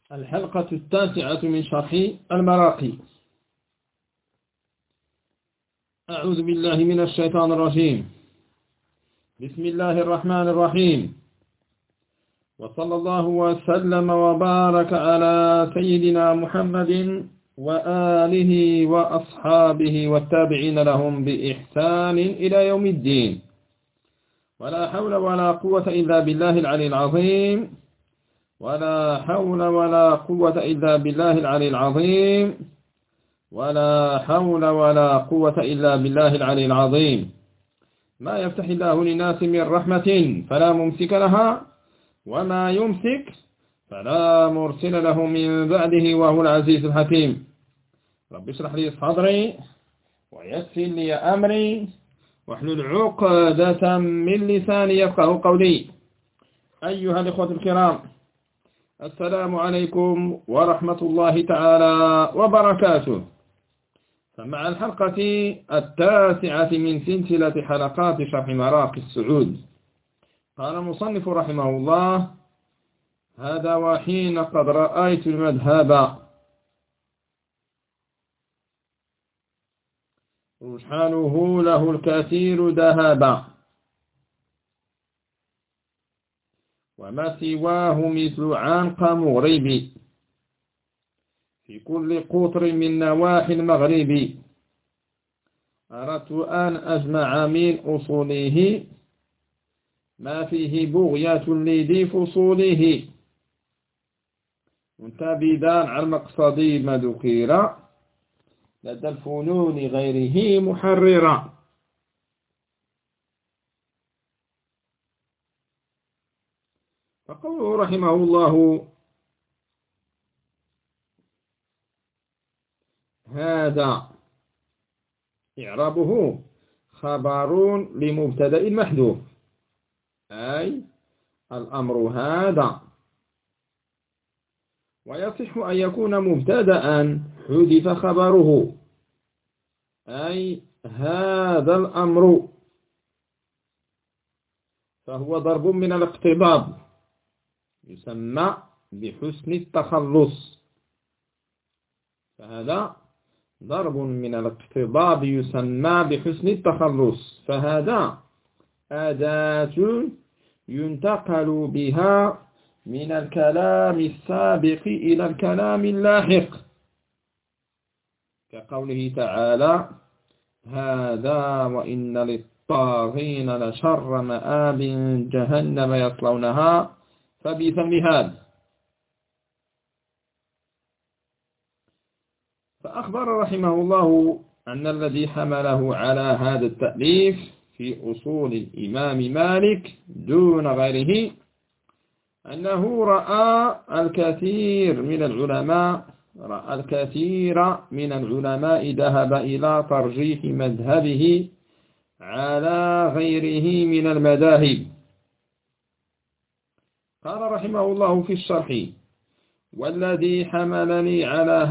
الحلقة 9 من شرح المراقي. أعوذ بالله من الشيطان الرجيم. بسم الله الرحمن الرحيم، وصلى الله وسلم وبارك على سيدنا محمد وآله وأصحابه والتابعين لهم بإحسان إلى يوم الدين. ولا حول ولا قوة إلا بالله العلي العظيم. ولا حول ولا قوة إلا بالله العلي العظيم. ولا حول ولا قوة إلا بالله العلي العظيم. ما يفتح الله للناس من رحمة فلا ممسك لها، وما يمسك فلا مرسل له من بعده، وهو العزيز الحكيم. رب اشرح لي صدري ويسر لي أمري واحلل عقدة من لساني يفقه قولي. أيها الإخوة الكرام، السلام عليكم ورحمة الله تعالى وبركاته. فمع الحلقة 9 من سلسلة حلقات شرح مراقي السعود، قال المصنف رحمه الله: هذا وحين قد رأيت المذهب رجحانه له الكثير ذهبا، وما سواه مثل عنق مغرب في كل قطر من نواحي المغرب. أردت أن أجمع من أصوله ما فيه بغية لذي فصوله، منتبذا على المقصد ما ذكر لدى الفنون غيره محررا. فقوله رحمه الله: هذا إعرابه خبر لمبتدأ محذوف، أي الأمر هذا، ويصح أن يكون مبتدأ حذف خبره، أي هذا الأمر، فهو ضرب من الاقتضاب يسمى بحسن التخلص. فهذا ضرب من الاقتضاب يسمى بحسن التخلص. فهذا أداة ينتقل بها من الكلام السابق إلى الكلام اللاحق، كقوله تعالى: هذا وإن للطاغين لشر مآب جهنم يصلونها فبئس المهاد. فأخبر رحمه الله أن الذي حمله على هذا التأليف في أصول الإمام مالك دون غيره أنه رأى الكثير من العلماء ذهب إلى ترجيح مذهبه على غيره من المذاهب. قال رحمه الله في الشرح: والذي حملني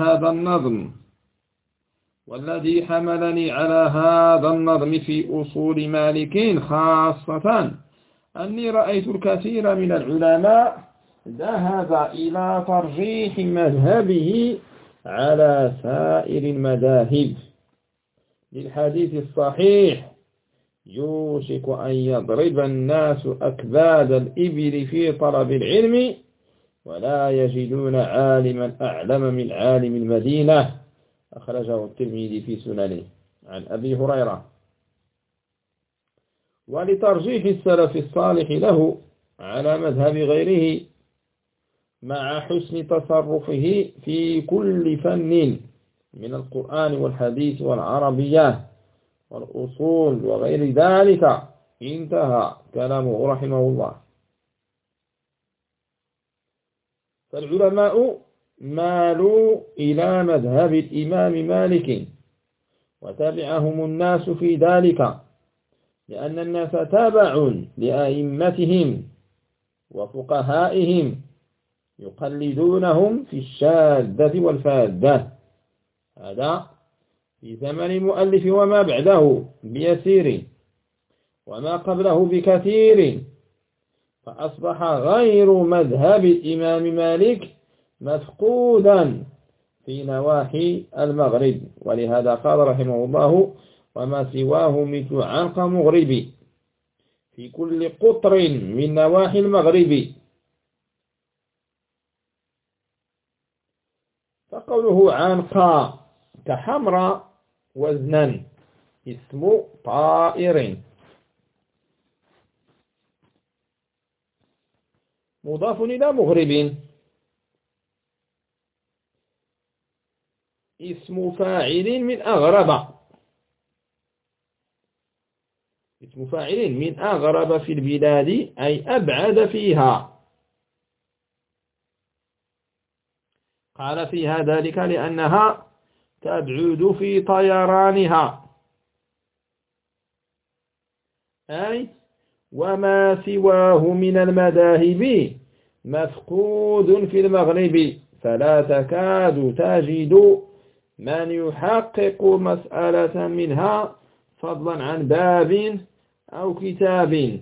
على هذا النظم في أصول مالك خاصة أني رأيت الكثير من العلماء ذهب إلى ترجيح مذهبه على سائر المذاهب، للحديث الصحيح: يوشك أن يضرب الناس أكباد الإبل في طلب العلم ولا يجدون عالما أعلم من عالم المدينة. أخرجه الترمذي في سننه عن أبي هريرة. ولترجيح السلف الصالح له على مذهب غيره مع حسن تصرفه في كل فن من القرآن والحديث والعربية والأصول وغير ذلك. انتهى كلامه رحمه الله. فالعلماء مالوا إلى مذهب الإمام مالك وتبعهم الناس في ذلك، لأن الناس تابع لأئمتهم وفقهائهم يقلدونهم في الشاذة والفاذة. هذا في زمن المؤلف وما بعده بيسير، وما قبله بكثير. فأصبح غير مذهب الإمام مالك مفقودا في نواحي المغرب. ولهذا قال رحمه الله: وما سواه مثل عنق مغربي في كل قطر من نواحي المغرب. فقوله عنق كحمر وزنا اسم طائر مضاف إلى مغرب، اسم فاعل من أغرب، اسم فاعل من أغرب في البلاد أي أبعد فيها. قال فيها ذلك لأنها تبعد في طيرانها، أي وما سواه من المذاهب مفقود في المغرب، فلا تكاد تجد من يحقق مسألة منها فضلا عن باب أو كتاب.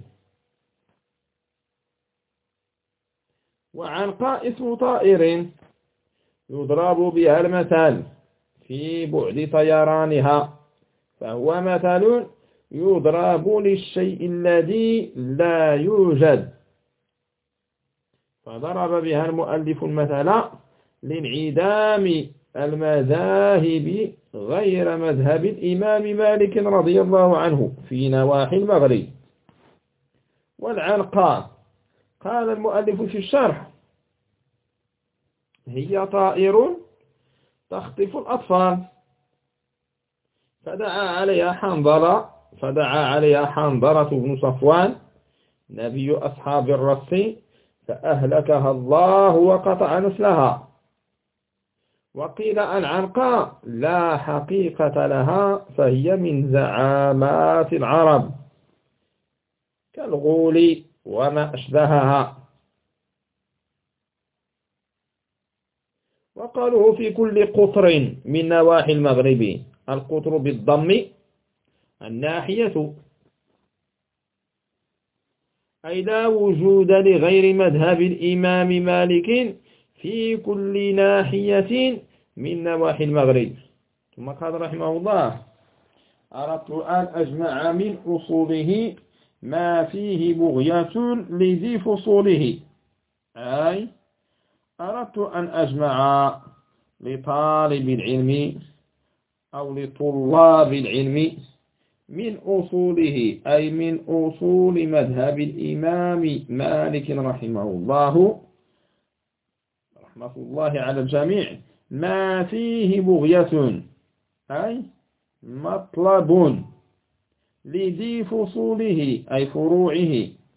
وعنق اسم طائر يضرب بها المثل في بعد طيرانها، فهو مثل يضرب للشيء الذي لا يوجد. فضرب بها المؤلف المثل لانعدام المذاهب غير مذهب الإمام مالك رضي الله عنه في نواحي المغرب. والعنقاء قال المؤلف في الشرح: هي طائر تخطف الأطفال، فدعا عليها حنظلة بن صفوان نبي أصحاب الرس فأهلكها الله وقطع نسلها. وقيل العنقاء لا حقيقة لها، فهي من زعامات العرب كالغول وما أشبهها. وقالوا في كل قطر من نواحي المغرب، القطر بالضم الناحية، أي لا وجود لغير مذهب الإمام مالك في كل ناحية من نواحي المغرب. ثم قال رحمه الله: أردت أن أجمع من أصوله ما فيه بغية لذي فصوله، أي أردت أن أجمع لطالب العلم أو لطلاب العلم من أصوله، أي من أصول مذهب الإمام مالك رحمه الله رحمة الله على الجميع، ما فيه بغية أي مطلب لذي فصوله أي فروعه.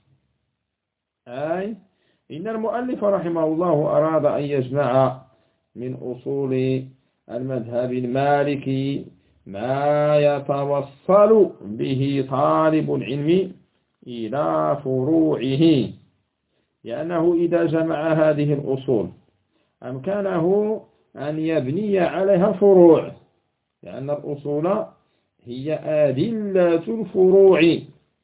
أي إن المؤلف رحمه الله أراد أن يجمع من أصول المذهب المالكي ما يتوصل به طالب العلم إلى فروعه، لأنه إذا جمع هذه الأصول أمكنه أن يبني عليها الفروع، لأن الأصول هي أدلة الفروع،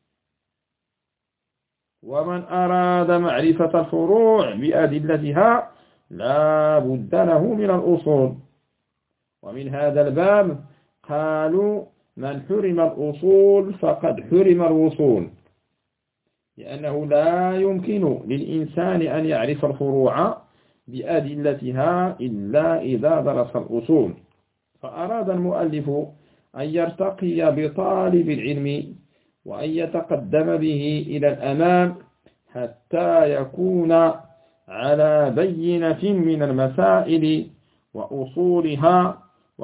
ومن أراد معرفة الفروع بأدلتها لا بد له من الأصول. ومن هذا الباب قالوا: من حرم الأصول فقد حرم الوصول، لأنه لا يمكن للإنسان أن يعرف الفروع بأدلتها إلا إذا درس الأصول. فأراد المؤلف أن يرتقي بطالب العلم وأن يتقدم به إلى الأمام حتى يكون على بينة من المسائل وأصولها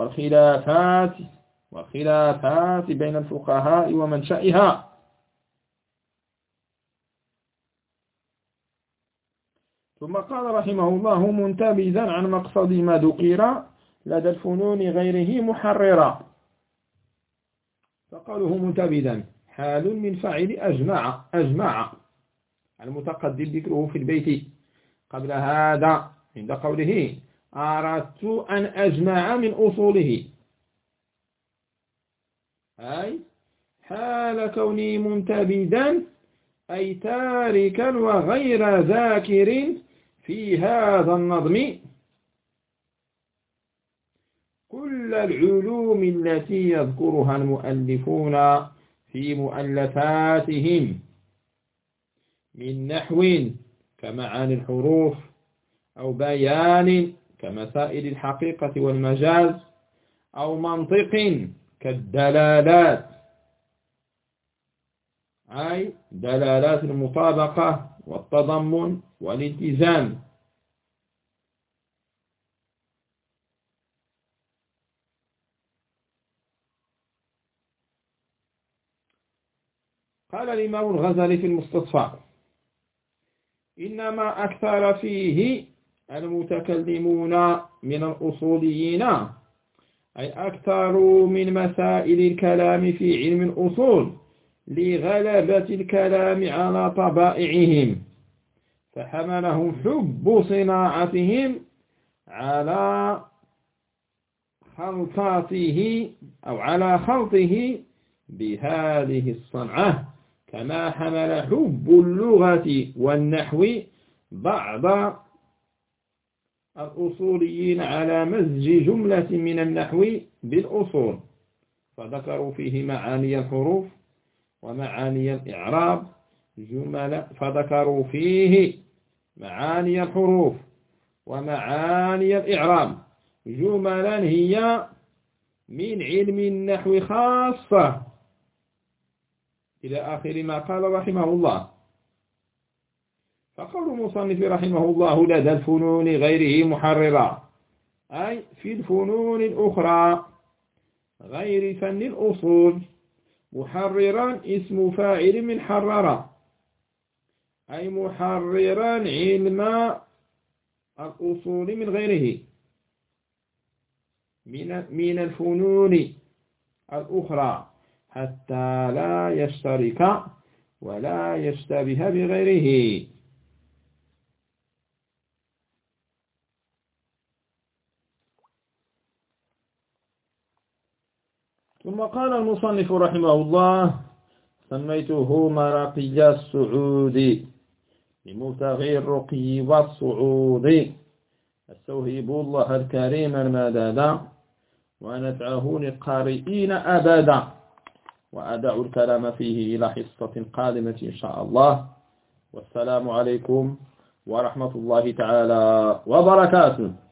والخلافات بين الفقهاء ومنشئها. ثم قال رحمه الله منتبذا عن مقصد ما ذكر لدى الفنون غيره محررا. فقاله منتبذا حال من فاعل أجمع المتقدم ذكره في البيت قبل هذا عند قوله: أردت أن أجمع من أصوله، أي حال كوني منتبذا أي تاركا وغير ذاكر في هذا النظم كل العلوم التي يذكرها المؤلفون في مؤلفاتهم من نحو كمعاني الحروف، أو بيان كمسائل الحقيقة والمجاز، أو منطق كالدلالات، أي دلالات المطابقة والتضمن والالتزام. قال الإمام الغزالي في المستصفى: إنما أكثر فيه المتكلمون من الأصوليين، أي أكثر من مسائل الكلام في علم الأصول لغلبة الكلام على طبائعهم، فحملهم حب صناعتهم على خلطه بهذه الصنعة، كما حمل حب اللغة والنحو بعض الأصوليين على مزج جملة من النحو بالأصول، فذكروا فيه معاني الحروف ومعاني الإعراب جملا هي من علم النحو خاصة، إلى آخر ما قال رحمه الله. فقول المصنف رحمه الله: لدى الفنون غيره محررا، أي في الفنون الأخرى غير فن الأصول. محررا اسم فاعل من حرر، أي محررا علم الأصول من غيره من الفنون الأخرى، حتى لا يشترك ولا يشتبه بغيره. ثم قال المصنف رحمه الله: سميته مرقي السعود لمبتغي الرقي والصعود، استوهب الله الكريم المدد ونفعه للقارئين أبدا. وأدع الكلام فيه إلى حصة قادمة إن شاء الله، والسلام عليكم ورحمة الله تعالى وبركاته.